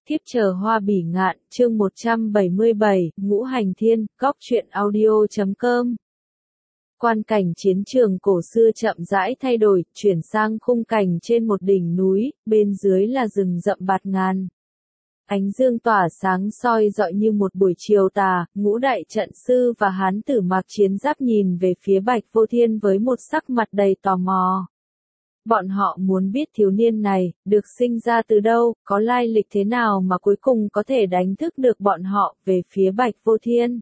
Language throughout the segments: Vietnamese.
Thiếp chờ hoa bỉ ngạn, chương 177, Ngũ Hành Thiên, góc truyện audio.com. Quan cảnh chiến trường cổ xưa chậm rãi thay đổi, chuyển sang khung cảnh trên một đỉnh núi, bên dưới là rừng rậm bạt ngàn. Ánh dương tỏa sáng soi rọi như một buổi chiều tà, Ngũ đại trận sư và hán tử mặc chiến giáp nhìn về phía Bạch Vô Thiên với một sắc mặt đầy tò mò. Bọn họ muốn biết thiếu niên này, được sinh ra từ đâu, có lai lịch thế nào mà cuối cùng có thể đánh thức được bọn họ về phía Bạch Vô Thiên.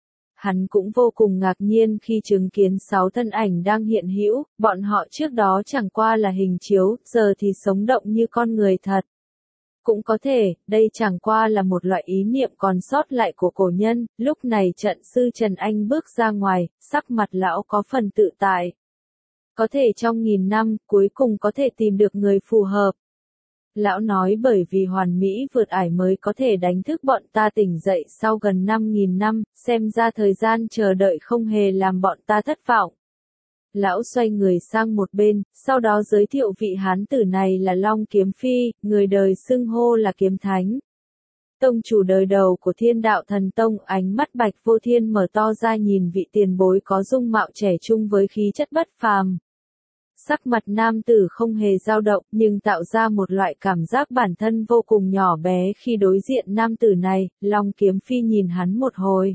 Hắn cũng vô cùng ngạc nhiên khi chứng kiến 6 thân ảnh đang hiện hữu, bọn họ trước đó chẳng qua là hình chiếu, giờ thì sống động như con người thật. Cũng có thể, đây chẳng qua là một loại ý niệm còn sót lại của cổ nhân, lúc này trận sư Trần Anh bước ra ngoài, sắc mặt lão có phần tự tại. Có thể trong 1000 năm, cuối cùng có thể tìm được người phù hợp. Lão nói bởi vì hoàn mỹ vượt ải mới có thể đánh thức bọn ta tỉnh dậy sau gần 5000 năm, xem ra thời gian chờ đợi không hề làm bọn ta thất vọng. Lão xoay người sang một bên, sau đó giới thiệu vị hán tử này là Long Kiếm Phi, người đời xưng hô là Kiếm Thánh. Tông chủ đời đầu của Thiên Đạo Thần Tông, ánh mắt Bạch Vô Thiên mở to ra nhìn vị tiền bối có dung mạo trẻ trung với khí chất bất phàm. Sắc mặt nam tử không hề dao động nhưng tạo ra một loại cảm giác bản thân vô cùng nhỏ bé khi đối diện nam tử này. Long Kiếm Phi nhìn hắn một hồi,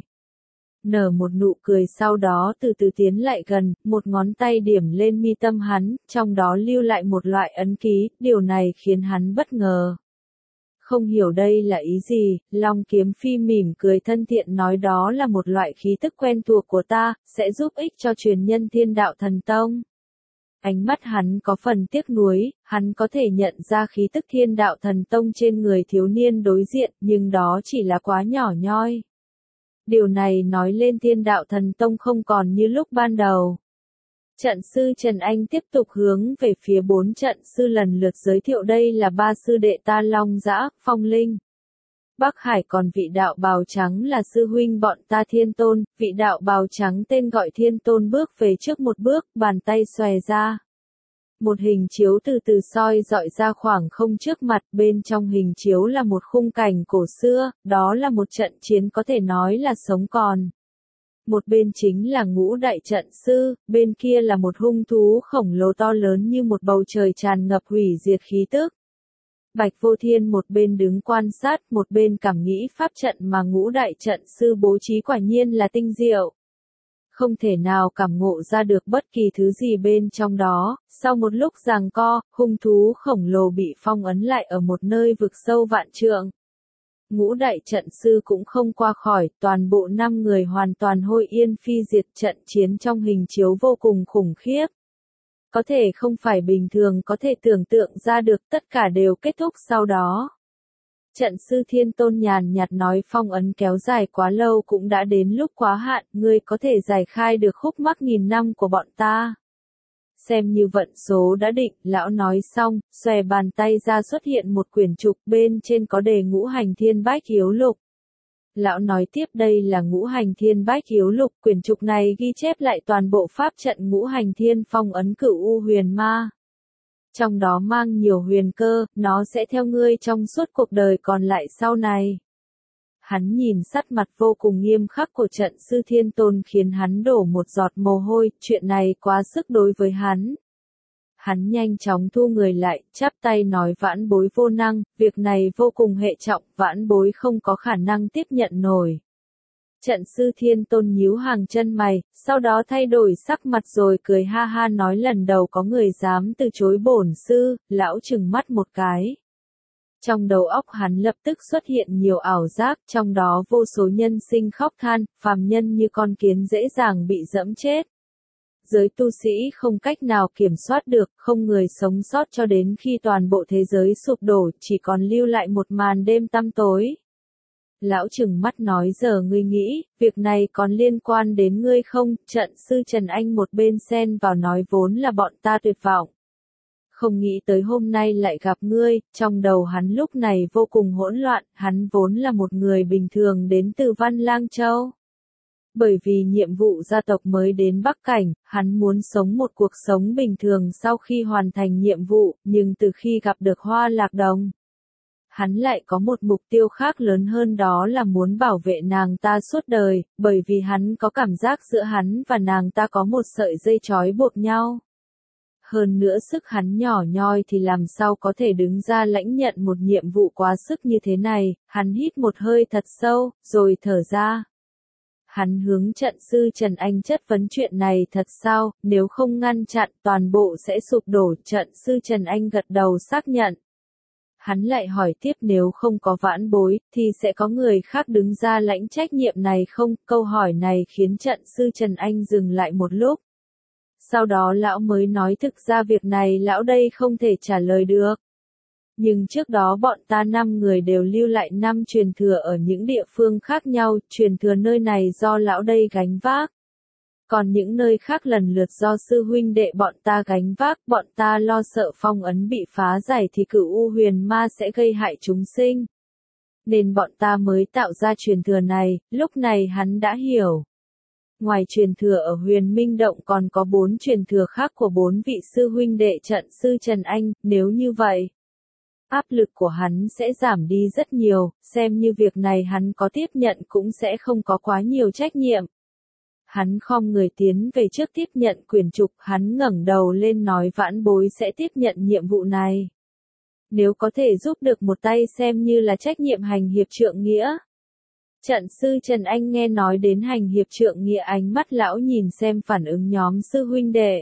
nở một nụ cười, sau đó từ từ tiến lại gần, một ngón tay điểm lên mi tâm hắn, trong đó lưu lại một loại ấn ký, điều này khiến hắn bất ngờ. Không hiểu đây là ý gì, Long Kiếm Phi mỉm cười thân thiện nói đó là một loại khí tức quen thuộc của ta, sẽ giúp ích cho truyền nhân Thiên Đạo Thần Tông. Ánh mắt hắn có phần tiếc nuối, hắn có thể nhận ra khí tức Thiên Đạo Thần Tông trên người thiếu niên đối diện, nhưng đó chỉ là quá nhỏ nhoi. Điều này nói lên Thiên Đạo Thần Tông không còn như lúc ban đầu. Trận sư Trần Anh tiếp tục hướng về phía 4 trận sư lần lượt giới thiệu đây là 3 sư đệ ta Long Dã, Phong Linh. Bắc Hải, còn vị đạo bào trắng là sư huynh bọn ta Thiên Tôn, vị đạo bào trắng tên gọi Thiên Tôn bước về trước một bước, bàn tay xòe ra. Một hình chiếu từ từ soi dọi ra khoảng không trước mặt, bên trong hình chiếu là một khung cảnh cổ xưa, đó là một trận chiến có thể nói là sống còn. Một bên chính là Ngũ đại trận sư, bên kia là một hung thú khổng lồ to lớn như một bầu trời tràn ngập hủy diệt khí tức. Bạch Vô Thiên một bên đứng quan sát, một bên cảm nghĩ pháp trận mà Ngũ đại trận sư bố trí quả nhiên là tinh diệu. Không thể nào cảm ngộ ra được bất kỳ thứ gì bên trong đó, sau một lúc giằng co, hung thú khổng lồ bị phong ấn lại ở một nơi vực sâu vạn trượng. Ngũ đại trận sư cũng không qua khỏi, toàn bộ 5 người hoàn toàn hôi yên phi diệt, trận chiến trong hình chiếu vô cùng khủng khiếp. Có thể không phải bình thường có thể tưởng tượng ra được, tất cả đều kết thúc sau đó. Trận sư Thiên Tôn nhàn nhạt nói phong ấn kéo dài quá lâu cũng đã đến lúc quá hạn, ngươi có thể giải khai được khúc mắc 1000 năm của bọn ta. Xem như vận số đã định, lão nói xong, xòe bàn tay ra xuất hiện một quyển trục, bên trên có đề Ngũ Hành Thiên Bách Hiếu Lục. Lão nói tiếp đây là Ngũ Hành Thiên Bách Hiếu Lục, quyển trục này ghi chép lại toàn bộ pháp trận Ngũ Hành Thiên phong ấn Cửu U Huyền Ma. Trong đó mang nhiều huyền cơ, nó sẽ theo ngươi trong suốt cuộc đời còn lại sau này. Hắn nhìn sắc mặt vô cùng nghiêm khắc của trận sư Thiên Tôn khiến hắn đổ một giọt mồ hôi, chuyện này quá sức đối với hắn. Hắn nhanh chóng thu người lại, chắp tay nói vãn bối vô năng, việc này vô cùng hệ trọng, vãn bối không có khả năng tiếp nhận nổi. Trận sư Thiên Tôn nhíu hàng chân mày, sau đó thay đổi sắc mặt rồi cười ha ha nói lần đầu có người dám từ chối bổn sư, lão trừng mắt một cái. Trong đầu óc hắn lập tức xuất hiện nhiều ảo giác, trong đó vô số nhân sinh khóc than, phàm nhân như con kiến dễ dàng bị dẫm chết. Giới tu sĩ không cách nào kiểm soát được, không người sống sót cho đến khi toàn bộ thế giới sụp đổ, chỉ còn lưu lại một màn đêm tăm tối. Lão trừng mắt nói giờ ngươi nghĩ, việc này còn liên quan đến ngươi không? Trận sư Trần Anh một bên xen vào nói vốn là bọn ta tuyệt vọng. Không nghĩ tới hôm nay lại gặp ngươi, trong đầu hắn lúc này vô cùng hỗn loạn, hắn vốn là một người bình thường đến từ Văn Lang Châu. Bởi vì nhiệm vụ gia tộc mới đến Bắc Cảnh, hắn muốn sống một cuộc sống bình thường sau khi hoàn thành nhiệm vụ, nhưng từ khi gặp được Hoa Lạc Đồng, hắn lại có một mục tiêu khác lớn hơn, đó là muốn bảo vệ nàng ta suốt đời, bởi vì hắn có cảm giác giữa hắn và nàng ta có một sợi dây trói buộc nhau. Hơn nữa sức hắn nhỏ nhoi thì làm sao có thể đứng ra lãnh nhận một nhiệm vụ quá sức như thế này, hắn hít một hơi thật sâu, rồi thở ra. Hắn hướng trận sư Trần Anh chất vấn chuyện này thật sao, nếu không ngăn chặn toàn bộ sẽ sụp đổ. Trận sư Trần Anh gật đầu xác nhận. Hắn lại hỏi tiếp, nếu không có vãn bối, thì sẽ có người khác đứng ra lãnh trách nhiệm này không? Câu hỏi này khiến trận sư Trần Anh dừng lại một lúc. Sau đó lão mới nói, thực ra việc này lão đây không thể trả lời được. Nhưng trước đó bọn ta 5 người đều lưu lại 5 truyền thừa ở những địa phương khác nhau, truyền thừa nơi này do lão đây gánh vác. Còn những nơi khác lần lượt do sư huynh đệ bọn ta gánh vác, bọn ta lo sợ phong ấn bị phá giải thì cửu u huyền ma sẽ gây hại chúng sinh. Nên bọn ta mới tạo ra truyền thừa này, lúc này hắn đã hiểu. Ngoài truyền thừa ở Huyền Minh Động còn có 4 truyền thừa khác của 4 vị sư huynh đệ trận sư Trần Anh, nếu như vậy, áp lực của hắn sẽ giảm đi rất nhiều, xem như việc này hắn có tiếp nhận cũng sẽ không có quá nhiều trách nhiệm. Hắn khom người tiến về trước tiếp nhận quyển trục, hắn ngẩng đầu lên nói, vãn bối sẽ tiếp nhận nhiệm vụ này. Nếu có thể giúp được một tay xem như là trách nhiệm hành hiệp trượng nghĩa. Trận sư Trần Anh nghe nói đến hành hiệp trượng nghĩa, ánh mắt lão nhìn xem phản ứng nhóm sư huynh đệ.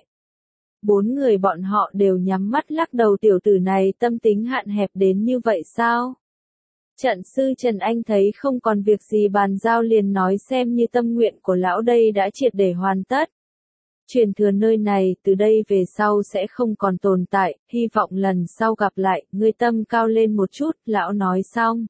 4 người bọn họ đều nhắm mắt lắc đầu, tiểu tử này tâm tính hạn hẹp đến như vậy sao? Trận sư Trần Anh thấy không còn việc gì bàn giao liền nói, xem như tâm nguyện của lão đây đã triệt để hoàn tất. Truyền thừa nơi này từ đây về sau sẽ không còn tồn tại, hy vọng lần sau gặp lại, ngươi tâm cao lên một chút, lão nói xong.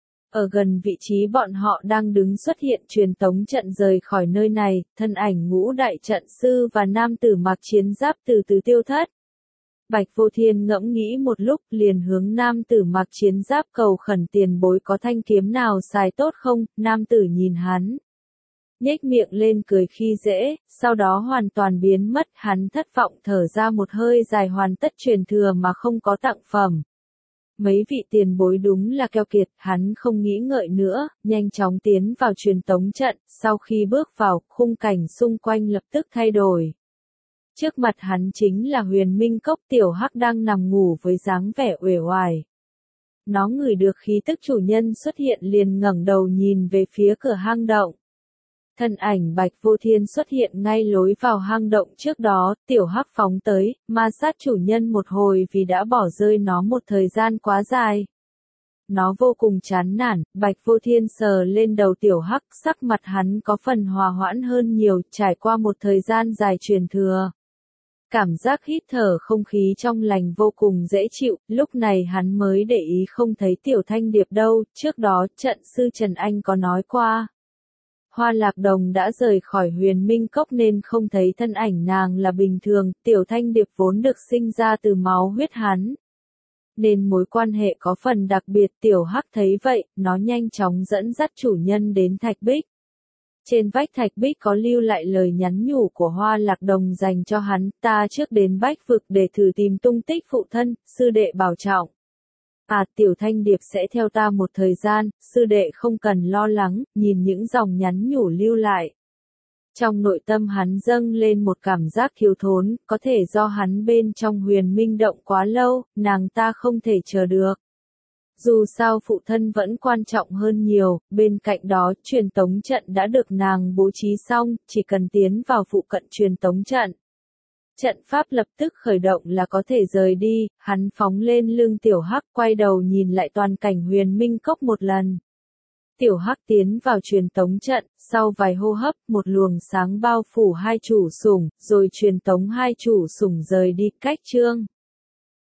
Ở gần vị trí bọn họ đang đứng xuất hiện truyền tống trận rời khỏi nơi này, thân ảnh ngũ đại trận sư và nam tử mặc chiến giáp từ từ tiêu thất. Bạch Vô Thiên ngẫm nghĩ một lúc liền hướng nam tử mặc chiến giáp cầu khẩn, tiền bối có thanh kiếm nào xài tốt không? Nam tử nhìn hắn, nhếch miệng lên cười khi dễ, sau đó hoàn toàn biến mất, hắn thất vọng thở ra một hơi dài, hoàn tất truyền thừa mà không có tặng phẩm. Mấy vị tiền bối đúng là keo kiệt, hắn không nghĩ ngợi nữa, nhanh chóng tiến vào truyền tống trận, sau khi bước vào, khung cảnh xung quanh lập tức thay đổi. Trước mặt hắn chính là Huyền Minh Cốc, tiểu hắc đang nằm ngủ với dáng vẻ uể oải. Nó ngửi được khí tức chủ nhân xuất hiện liền ngẩng đầu nhìn về phía cửa hang động. Thân ảnh Bạch Vô Thiên xuất hiện ngay lối vào hang động, trước đó, tiểu hắc phóng tới, ma sát chủ nhân một hồi vì đã bỏ rơi nó một thời gian quá dài. Nó vô cùng chán nản, Bạch Vô Thiên sờ lên đầu tiểu hắc, sắc mặt hắn có phần hòa hoãn hơn nhiều, trải qua một thời gian dài truyền thừa. Cảm giác hít thở không khí trong lành vô cùng dễ chịu, lúc này hắn mới để ý không thấy Tiểu Thanh Điệp đâu, trước đó trận sư Trần Anh có nói qua. Hoa Lạc Đồng đã rời khỏi Huyền Minh Cốc nên không thấy thân ảnh nàng là bình thường, Tiểu Thanh Điệp vốn được sinh ra từ máu huyết hắn. Nên mối quan hệ có phần đặc biệt, Tiểu Hắc thấy vậy, nó nhanh chóng dẫn dắt chủ nhân đến Thạch Bích. Trên vách Thạch Bích có lưu lại lời nhắn nhủ của Hoa Lạc Đồng dành cho hắn, ta trước đến Bách Vực để thử tìm tung tích phụ thân, sư đệ bảo trọng. Tiểu Thanh Điệp sẽ theo ta một thời gian, sư đệ không cần lo lắng, nhìn những dòng nhắn nhủ lưu lại. Trong nội tâm hắn dâng lên một cảm giác thiếu thốn, có thể do hắn bên trong Huyền Minh Động quá lâu, nàng ta không thể chờ được. Dù sao phụ thân vẫn quan trọng hơn nhiều, bên cạnh đó truyền tống trận đã được nàng bố trí xong, chỉ cần tiến vào phụ cận truyền tống trận. Trận pháp lập tức khởi động là có thể rời đi, hắn phóng lên lưng Tiểu Hắc, quay đầu nhìn lại toàn cảnh Huyền Minh Cốc một lần. Tiểu Hắc tiến vào truyền tống trận, sau vài hô hấp, một luồng sáng bao phủ hai chủ sủng, rồi truyền tống hai chủ sủng rời đi, cách chương.